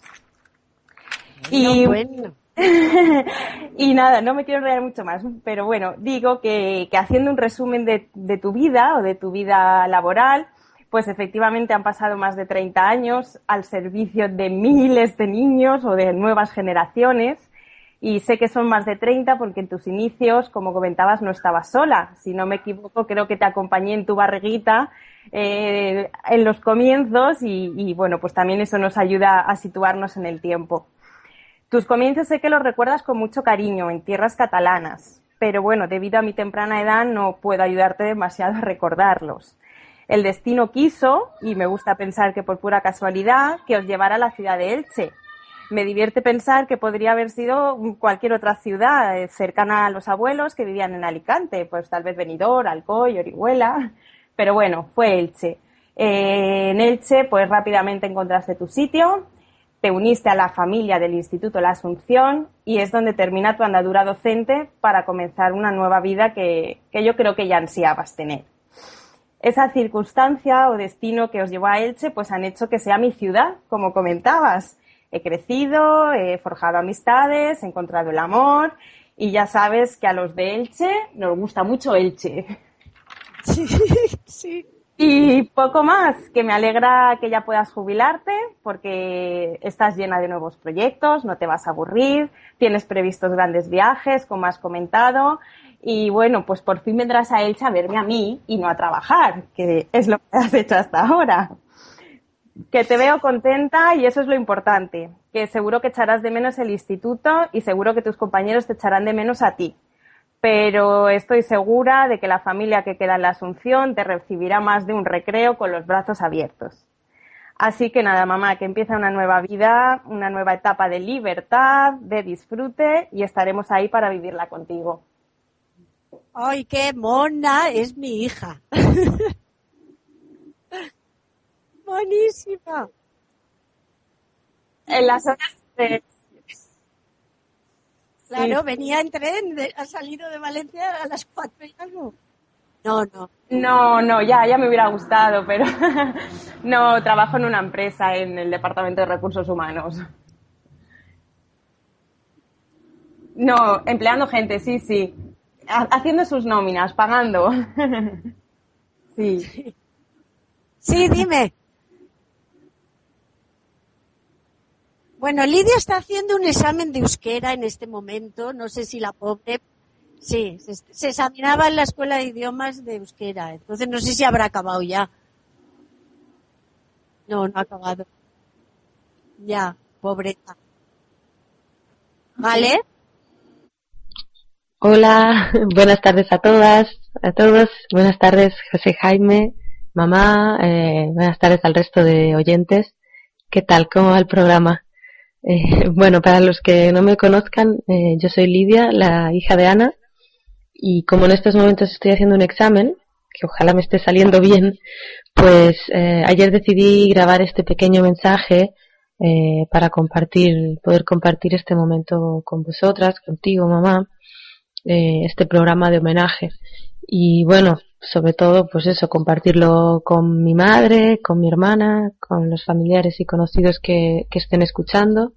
Speaker 2: Bueno.
Speaker 10: Y nada, no me quiero enrollar mucho más, pero bueno, digo que haciendo un resumen de tu vida o de tu vida laboral, pues efectivamente han pasado más de 30 años al servicio de miles de niños o de nuevas generaciones y sé que son más de 30 porque en tus inicios, como comentabas, no estabas sola. Si no me equivoco, creo que te acompañé en tu barriguita en los comienzos y bueno, pues también eso nos ayuda a situarnos en el tiempo. Tus comienzos sé que los recuerdas con mucho cariño en tierras catalanas, pero bueno, debido a mi temprana edad no puedo ayudarte demasiado a recordarlos. El destino quiso, y me gusta pensar que por pura casualidad, que os llevara a la ciudad de Elche. Me divierte pensar que podría haber sido cualquier otra ciudad cercana a los abuelos que vivían en Alicante, pues tal vez Benidorm, Alcoy, Orihuela, pero bueno, fue Elche. En Elche, pues rápidamente encontraste tu sitio, te uniste a la familia del Instituto La Asunción y es donde termina tu andadura docente para comenzar una nueva vida que yo creo que ya ansiabas tener. Esa circunstancia o destino que os llevó a Elche pues han hecho que sea mi ciudad, como comentabas. He crecido, he forjado amistades, he encontrado el amor y ya sabes que a los de Elche nos gusta mucho Elche.
Speaker 2: Sí.
Speaker 10: Y poco más, que me alegra que ya puedas jubilarte porque estás llena de nuevos proyectos, no te vas a aburrir, tienes previstos grandes viajes, como has comentado, y bueno, pues por fin vendrás a Elche a verme a mí y no a trabajar, que es lo que has hecho hasta ahora. Que te veo contenta y eso es lo importante, que seguro que echarás de menos el instituto y seguro que tus compañeros te echarán de menos a ti. Pero estoy segura de que la familia que queda en la Asunción te recibirá más de un recreo con los brazos abiertos. Así que nada, mamá, que empieza una nueva vida, una nueva etapa de libertad, de disfrute y estaremos ahí para vivirla contigo.
Speaker 2: ¡Ay, qué mona es mi hija! Buenísima.
Speaker 10: En las horas de...
Speaker 2: Claro,
Speaker 10: Sí.
Speaker 2: venía en tren, ha salido de Valencia a las 4 y algo. No.
Speaker 10: No, ya me hubiera gustado, pero no, trabajo en una empresa, en el Departamento de Recursos Humanos. No, empleando gente, sí. Haciendo sus nóminas, pagando. Sí.
Speaker 2: Sí, dime. Bueno, Lidia está haciendo un examen de euskera en este momento. No sé si la pobre... Sí, se examinaba en la escuela de idiomas de euskera. Entonces no sé si habrá acabado ya. No ha acabado. Ya, pobreta. ¿Vale?
Speaker 11: Hola, buenas tardes a todas, a todos. Buenas tardes, José Jaime, mamá. Buenas tardes al resto de oyentes. ¿Qué tal? ¿Cómo va el programa? Bueno, para los que no me conozcan, yo soy Lidia, la hija de Ana, y como en estos momentos estoy haciendo un examen, que ojalá me esté saliendo bien, pues ayer decidí grabar este pequeño mensaje para poder compartir este momento con vosotras, contigo, mamá, este programa de homenaje. Y bueno, sobre todo, pues eso, compartirlo con mi madre, con mi hermana, con los familiares y conocidos que estén escuchando.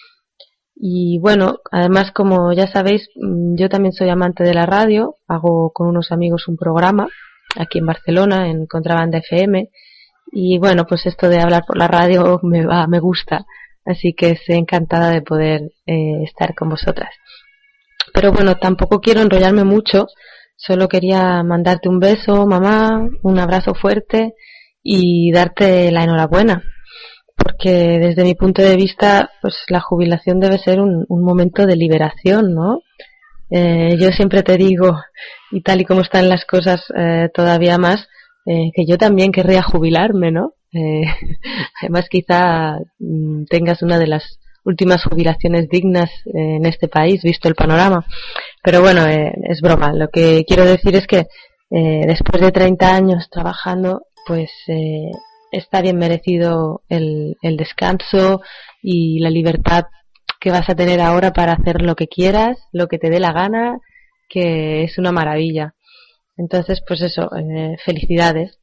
Speaker 11: Y bueno, además, como ya sabéis, yo también soy amante de la radio, hago con unos amigos un programa aquí en Barcelona, en Contrabanda FM, y bueno, pues esto de hablar por la radio me gusta, así que estoy encantada de poder estar con vosotras. Pero bueno, tampoco quiero enrollarme mucho, solo quería mandarte un beso, mamá, un abrazo fuerte y darte la enhorabuena, porque desde mi punto de vista, pues la jubilación debe ser un momento de liberación, ¿no? Yo siempre te digo, y tal y como están las cosas todavía más, que yo también querría jubilarme, ¿no? Además quizá tengas una de las últimas jubilaciones dignas en este país, visto el panorama. Pero bueno, es broma. Lo que quiero decir es que después de 30 años trabajando, pues está bien merecido el descanso y la libertad que vas a tener ahora para hacer lo que quieras, lo que te dé la gana, que es una maravilla. Entonces, pues eso, felicidades.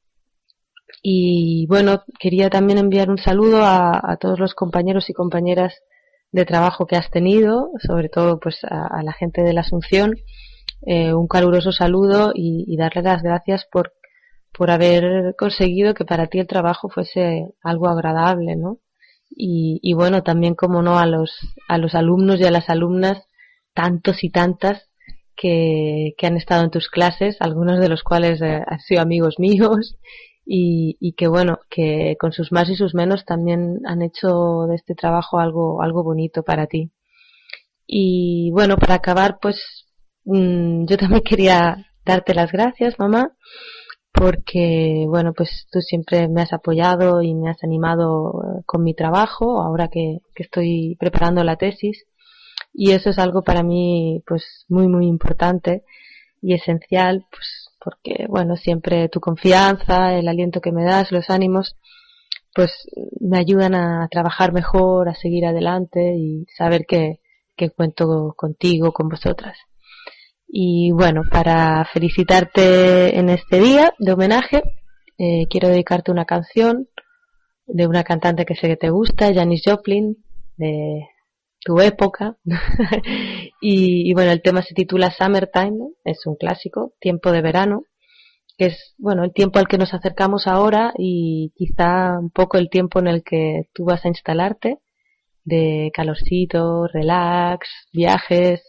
Speaker 11: Y bueno, quería también enviar un saludo a todos los compañeros y compañeras de trabajo que has tenido, sobre todo pues a la gente de la Asunción, un caluroso saludo y darle las gracias por haber conseguido que para ti el trabajo fuese algo agradable, ¿no? Y bueno, también como no a los alumnos y a las alumnas, tantos y tantas que han estado en tus clases, algunos de los cuales han sido amigos míos y que bueno, que con sus más y sus menos también han hecho de este trabajo algo bonito para ti. Y bueno, para acabar, pues yo también quería darte las gracias, mamá, porque bueno, pues tú siempre me has apoyado y me has animado con mi trabajo, ahora que estoy preparando la tesis, y eso es algo para mí pues muy muy importante y esencial, pues porque bueno, siempre tu confianza, el aliento que me das, los ánimos, pues me ayudan a trabajar mejor, a seguir adelante y saber que cuento contigo, con vosotras. Y bueno, para felicitarte en este día de homenaje, quiero dedicarte una canción de una cantante que sé que te gusta, Janis Joplin, de tu época. y bueno, el tema se titula Summertime, ¿no? Es un clásico, tiempo de verano, que es bueno el tiempo al que nos acercamos ahora y quizá un poco el tiempo en el que tú vas a instalarte, de calorcito, relax, viajes,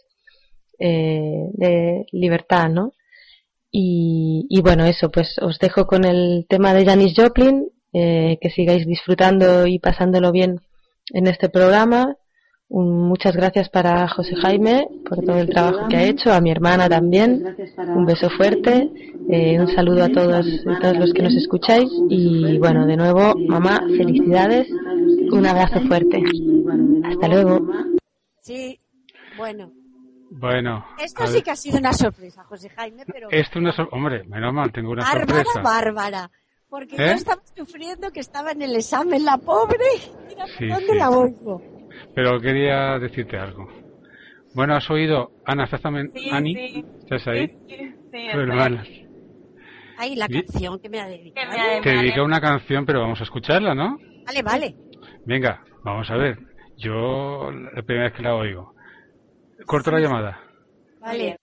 Speaker 11: de libertad, ¿no? Y bueno, eso, pues os dejo con el tema de Janis Joplin, que sigáis disfrutando y pasándolo bien en este programa. Muchas gracias para José Jaime por todo el trabajo que ha hecho, a mi hermana también, un beso fuerte, un saludo a todos los que nos escucháis y bueno, de nuevo, mamá, felicidades, un abrazo fuerte, hasta luego.
Speaker 2: Sí, bueno.
Speaker 1: Bueno.
Speaker 2: Esto sí que ha sido una sorpresa, José Jaime, pero...
Speaker 1: Esto hombre, menos mal, tengo una
Speaker 2: Bárbara,
Speaker 1: sorpresa.
Speaker 2: Bárbara. Porque yo estaba sufriendo que estaba en el examen, la pobre. Mira,
Speaker 1: Sí,
Speaker 2: ¿dónde
Speaker 1: sí.
Speaker 2: la oigo?
Speaker 1: Pero quería decirte algo. Bueno, ¿has oído? Ana, ¿estás también?
Speaker 10: Sí,
Speaker 1: Ani,
Speaker 10: sí.
Speaker 1: ¿estás ahí?
Speaker 10: Sí,
Speaker 1: Tu
Speaker 10: estoy
Speaker 1: hermana.
Speaker 2: Ahí la
Speaker 1: ¿Sí?
Speaker 2: canción que me ha dedicado.
Speaker 1: Te dediqué una canción, pero vamos a escucharla, ¿no?
Speaker 2: Vale.
Speaker 1: Venga, vamos a ver. Yo la primera vez que la oigo. Corto la llamada.
Speaker 2: Vale.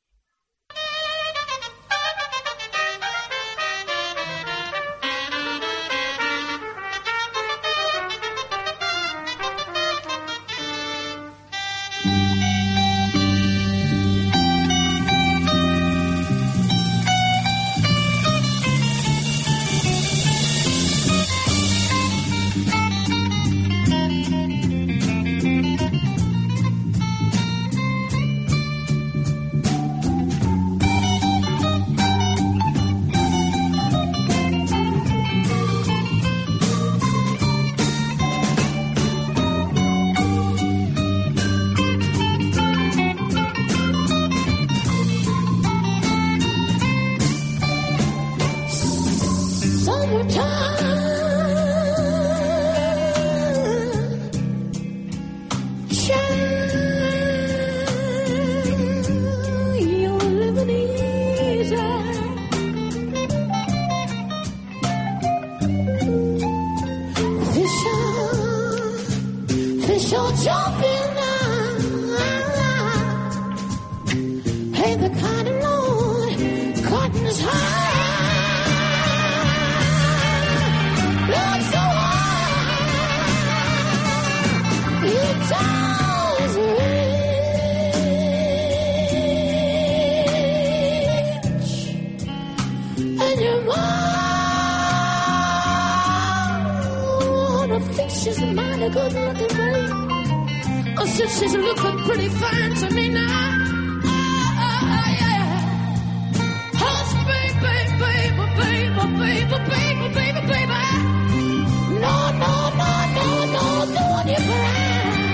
Speaker 12: She's looking pretty fine to me now. Hush, baby. No, don't you cry.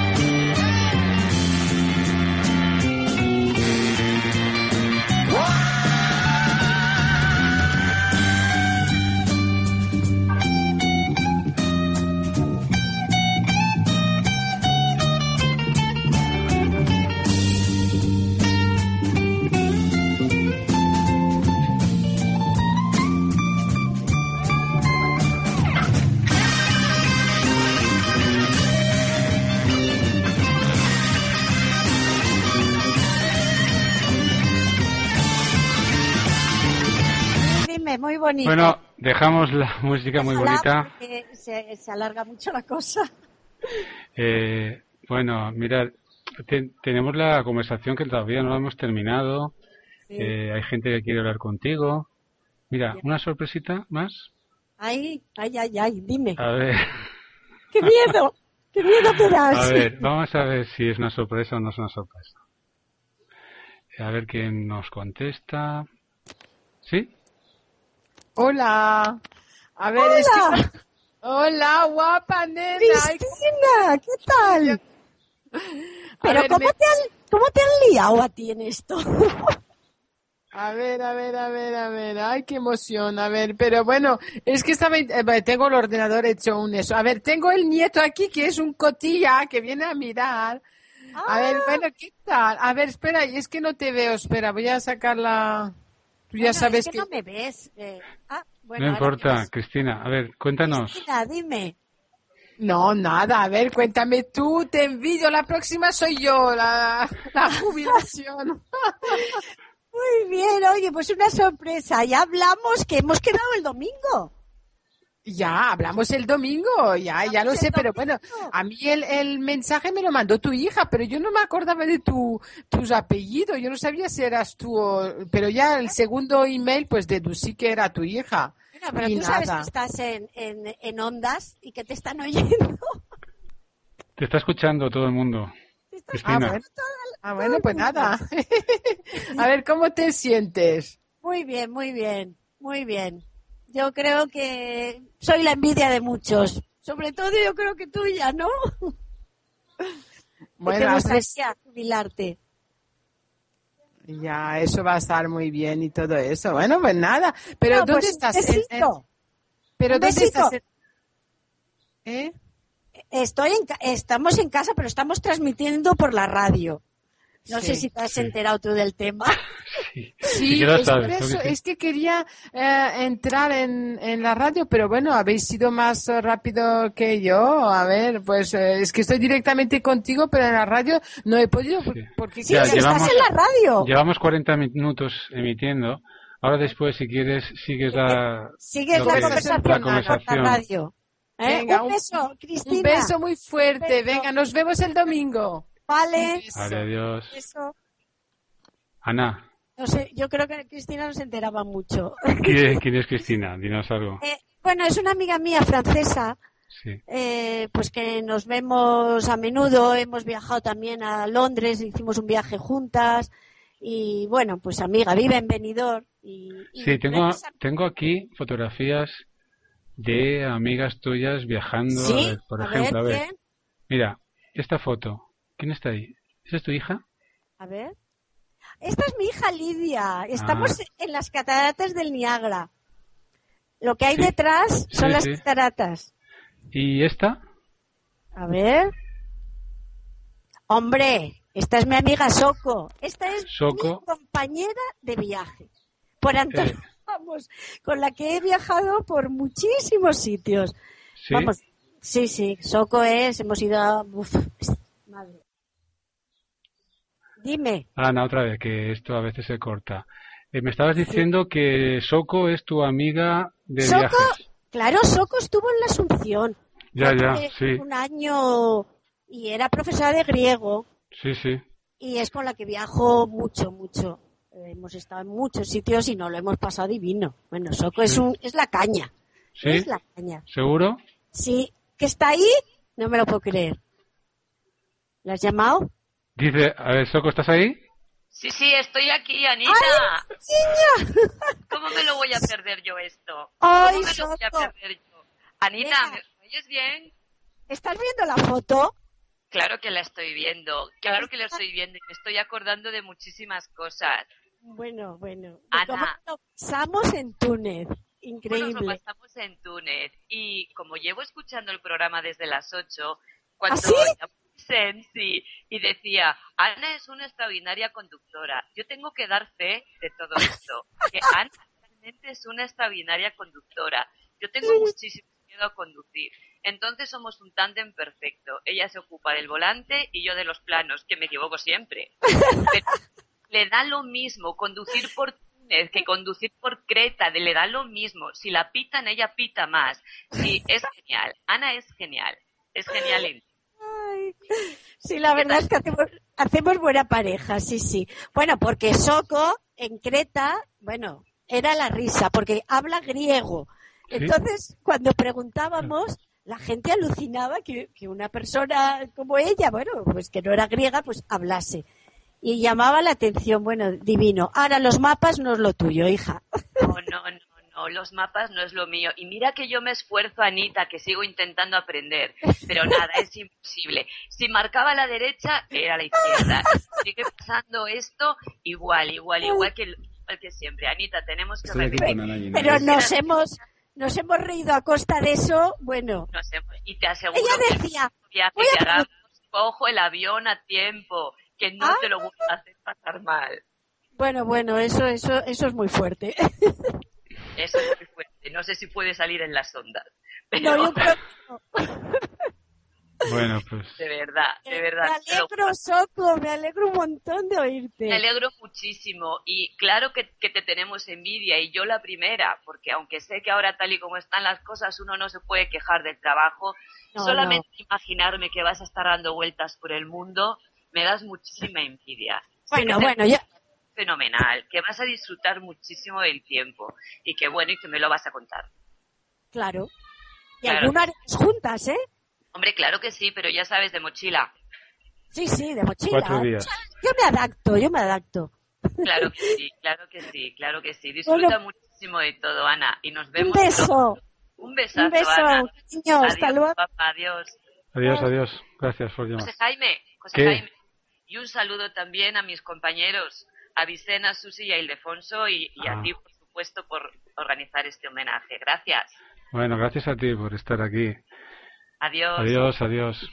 Speaker 2: Muy bonito.
Speaker 1: Bueno, dejamos la música muy bonita.
Speaker 2: Se alarga mucho la cosa.
Speaker 1: Bueno, mirad, tenemos la conversación que todavía no la hemos terminado.
Speaker 2: Sí.
Speaker 1: Hay gente que quiere hablar contigo. Mira, una sorpresita más.
Speaker 2: Ay, dime.
Speaker 1: A ver.
Speaker 2: ¡Qué miedo! ¡Qué miedo te das!
Speaker 1: A ver, vamos a ver si es una sorpresa o no es una sorpresa. A ver quién nos contesta. ¿Sí?
Speaker 13: Hola. A ver,
Speaker 2: ¡Hola!
Speaker 13: es que... Hola, guapa nena.
Speaker 2: Cristina, ¿qué tal? Pero
Speaker 13: ver,
Speaker 2: ¿cómo te han liado a ti en esto?
Speaker 13: A ver. Ay, qué emoción. A ver, pero bueno, es que tengo el ordenador hecho un eso. A ver, tengo el nieto aquí que es un cotilla que viene a mirar. A ver, bueno, ¿qué tal? A ver, espera, es que no te veo. Espera, voy a sacar la... Tú ya sabes
Speaker 2: es que no me ves.
Speaker 1: No importa, Cristina. A ver, cuéntanos.
Speaker 2: Cristina, dime.
Speaker 13: No, nada. A ver, cuéntame tú. Te envidio. La próxima soy yo, la jubilación.
Speaker 2: Muy bien. Oye, pues una sorpresa. Ya hablamos que hemos quedado el domingo.
Speaker 13: Ya, hablamos el domingo, ya lo sé, pero bueno, a mí el mensaje me lo mandó tu hija, pero yo no me acordaba de tus apellidos, yo no sabía si eras tú, pero ya el segundo email pues deducí que era tu hija.
Speaker 2: Bueno, pero tú sabes que estás en ondas y que te están oyendo.
Speaker 1: Te está escuchando todo el mundo, Cristina.
Speaker 13: Bueno, pues nada. A ver, ¿cómo te sientes?
Speaker 2: Muy bien. Yo creo que soy la envidia de muchos. Sobre todo yo creo que tuya, ¿no?
Speaker 13: Bueno,
Speaker 2: te gustaría jubilarte.
Speaker 13: Ya, eso va a estar muy bien y todo eso. Bueno, pues nada. Pero
Speaker 2: no,
Speaker 13: ¿dónde
Speaker 2: pues
Speaker 13: estás? ¿Pero
Speaker 2: Un
Speaker 13: dónde
Speaker 2: besito.
Speaker 13: estás? ¿Eh?
Speaker 2: Estamos en casa, pero estamos transmitiendo por la radio. No sé si te has enterado tú del tema.
Speaker 13: Sí,
Speaker 1: ya lo
Speaker 13: es por
Speaker 1: sabes,
Speaker 13: eso,
Speaker 1: ¿no que sí?
Speaker 13: es que quería entrar en la radio, pero bueno, habéis sido más rápido que yo. A ver, pues es que estoy directamente contigo, pero en la radio no he podido porque
Speaker 1: Ya,
Speaker 2: estás en la radio.
Speaker 1: Llevamos 40 minutos emitiendo. Ahora después, si quieres, sigues la
Speaker 2: conversación.
Speaker 1: conversación.
Speaker 2: La radio.
Speaker 13: Venga,
Speaker 2: un beso, Cristina.
Speaker 13: Un beso muy fuerte. Venga, nos vemos el domingo.
Speaker 2: Vale.
Speaker 1: Vale, adiós.
Speaker 2: Beso.
Speaker 1: Ana,
Speaker 2: No sé, yo creo que Cristina no se enteraba mucho.
Speaker 1: ¿quién es Cristina? Dinos algo.
Speaker 2: Bueno, es una amiga mía francesa,
Speaker 1: Sí.
Speaker 2: pues que nos vemos a menudo. Hemos viajado también a Londres, hicimos un viaje juntas. Y bueno, pues amiga, vive en Benidorm.
Speaker 1: Sí, tengo aquí fotografías de amigas tuyas viajando.
Speaker 2: ¿Sí?
Speaker 1: A ver, por ejemplo,
Speaker 2: ¿quién?
Speaker 1: Mira, esta foto. ¿Quién está ahí? ¿Esa es tu hija?
Speaker 2: A ver. Esta es mi hija Lidia. Estamos en las cataratas del Niágara. Lo que hay detrás son las cataratas.
Speaker 1: ¿Y esta?
Speaker 2: A ver. Hombre, esta es mi amiga Soko. Esta es
Speaker 1: Soko.
Speaker 2: mi compañera de viaje. Por Antonio, vamos, con la que he viajado por muchísimos sitios.
Speaker 1: ¿Sí?
Speaker 2: Vamos, sí, Soko hemos ido a... madre. Dime.
Speaker 1: Ana, otra vez, que esto a veces se corta. Me estabas diciendo que Soko es tu amiga de viajes.
Speaker 2: Claro, Soko estuvo en la Asunción.
Speaker 1: Ya,
Speaker 2: Hace
Speaker 1: sí.
Speaker 2: un año y era profesora de griego.
Speaker 1: Sí.
Speaker 2: Y es con la que viajo mucho. Hemos estado en muchos sitios y nos lo hemos pasado divino. Bueno, Soko es la caña.
Speaker 1: ¿Sí?
Speaker 2: Es la caña.
Speaker 1: ¿Seguro?
Speaker 2: Sí. ¿Que está ahí? No me lo puedo creer. ¿La has llamado?
Speaker 1: Dice, a ver, Soko, ¿estás ahí?
Speaker 14: Sí, estoy aquí, Anita.
Speaker 2: ¡Ay, niña!
Speaker 14: ¿Cómo me lo voy a perder yo esto?
Speaker 2: ¡Ay,
Speaker 14: ¿Cómo me lo voy a
Speaker 2: Soko!
Speaker 14: perder yo? Anita,
Speaker 2: Venga.
Speaker 14: ¿me oyes bien?
Speaker 2: ¿Estás viendo la foto?
Speaker 14: Claro que la estoy viendo. Claro que la estoy viendo y me estoy acordando de muchísimas cosas.
Speaker 2: Bueno.
Speaker 14: Ana.
Speaker 2: Lo pasamos en Túnez. Increíble.
Speaker 14: Nos lo pasamos en Túnez. Y como llevo escuchando el programa desde las 8, cuando
Speaker 2: ¿Ah, sí?
Speaker 14: llamó Sensi y decía, Ana es una extraordinaria conductora. Yo tengo que dar fe de todo esto. Que Ana realmente es una extraordinaria conductora. Yo tengo muchísimo miedo a conducir. Entonces somos un tándem perfecto. Ella se ocupa del volante y yo de los planos, que me equivoco siempre. Pero le da lo mismo conducir por Túnez que conducir por Creta, le da lo mismo. Si la pitan, ella pita más. Sí, es genial. Ana es genial. Es genial.
Speaker 2: Sí, la verdad es que hacemos buena pareja, sí. Bueno, porque Soko en Creta, bueno, era la risa, porque habla griego. Entonces, cuando preguntábamos, la gente alucinaba que una persona como ella, bueno, pues que no era griega, pues hablase. Y llamaba la atención, bueno, divino. Ahora, los mapas no es lo tuyo, hija.
Speaker 14: No, los mapas no es lo mío. Y mira que yo me esfuerzo, Anita, que sigo intentando aprender. Pero nada, es imposible. Si marcaba a la derecha, era a la izquierda. Sigue pasando esto igual que siempre. Anita, tenemos que repetir.
Speaker 2: Pero nos hemos reído a costa de eso, bueno.
Speaker 14: Y te aseguro
Speaker 2: ella decía,
Speaker 14: que hará, cojo el avión a tiempo, que no te lo voy a hacer pasar mal.
Speaker 2: Bueno, eso es muy fuerte.
Speaker 14: Eso es muy fuerte. No sé si puede salir en las ondas. Pero...
Speaker 2: No, yo creo que no.
Speaker 1: Bueno, pues.
Speaker 14: De verdad.
Speaker 2: Me alegro, Soko, me alegro un montón de oírte.
Speaker 14: Me alegro muchísimo y claro que te tenemos envidia y yo la primera, porque aunque sé que ahora tal y como están las cosas uno no se puede quejar del trabajo, solamente imaginarme que vas a estar dando vueltas por el mundo, me das muchísima envidia.
Speaker 2: Bueno, ya.
Speaker 14: Fenomenal, que vas a disfrutar muchísimo del tiempo y que me lo vas a contar.
Speaker 2: Claro. Y alguna haremos juntas, ¿eh?
Speaker 14: Hombre, claro que sí, pero ya sabes, de mochila.
Speaker 2: Sí, de mochila.
Speaker 1: 4 días.
Speaker 2: Yo me adapto.
Speaker 14: Claro que sí. Disfruta muchísimo de todo, Ana, y nos vemos.
Speaker 2: Un beso.
Speaker 14: Un besazo,
Speaker 2: Un beso,
Speaker 14: Ana.
Speaker 2: niño, hasta luego.
Speaker 14: Papá, adiós.
Speaker 1: Adiós. Gracias por llamar.
Speaker 14: José Jaime. Y un saludo también a mis compañeros, a Vicena, a Susi y a Ildefonso y a ti, por supuesto, por organizar este homenaje. Gracias.
Speaker 1: Bueno, gracias a ti por estar aquí.
Speaker 14: Adiós.
Speaker 1: Adiós.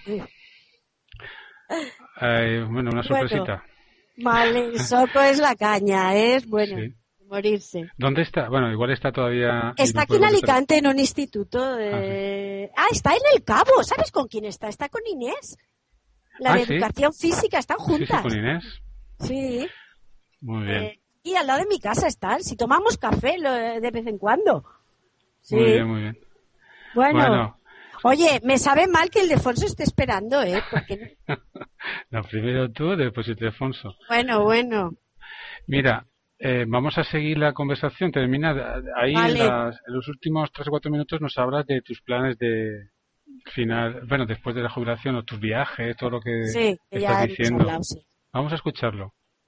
Speaker 1: Bueno, una sorpresita.
Speaker 2: Vale, Soco es la caña, es bueno,
Speaker 1: Sí.
Speaker 2: morirse.
Speaker 1: ¿Dónde está? Bueno, igual está todavía...
Speaker 2: Está aquí en Alicante, en un instituto. Está en el Cabo. ¿Sabes con quién está? Está con Inés. La de
Speaker 1: ¿sí?
Speaker 2: educación física, están juntas.
Speaker 1: Sí, con Inés.
Speaker 2: Sí.
Speaker 1: Muy bien.
Speaker 2: Y al lado de mi casa están. Si tomamos café de vez en cuando. Sí.
Speaker 1: Muy bien.
Speaker 2: Bueno. Oye, me sabe mal que el Ildefonso esté esperando, porque...
Speaker 1: No, primero tú, después Ildefonso.
Speaker 2: Bueno.
Speaker 1: Mira, vamos a seguir la conversación. Termina ahí
Speaker 2: Vale.
Speaker 1: en los últimos 3 o 4 minutos nos hablas de tus planes de final, bueno, después de la jubilación o tus viajes, todo lo que
Speaker 2: Sí, que ya
Speaker 1: estás
Speaker 2: hemos
Speaker 1: diciendo.
Speaker 2: hablado, sí.
Speaker 1: Vamos a escucharlo.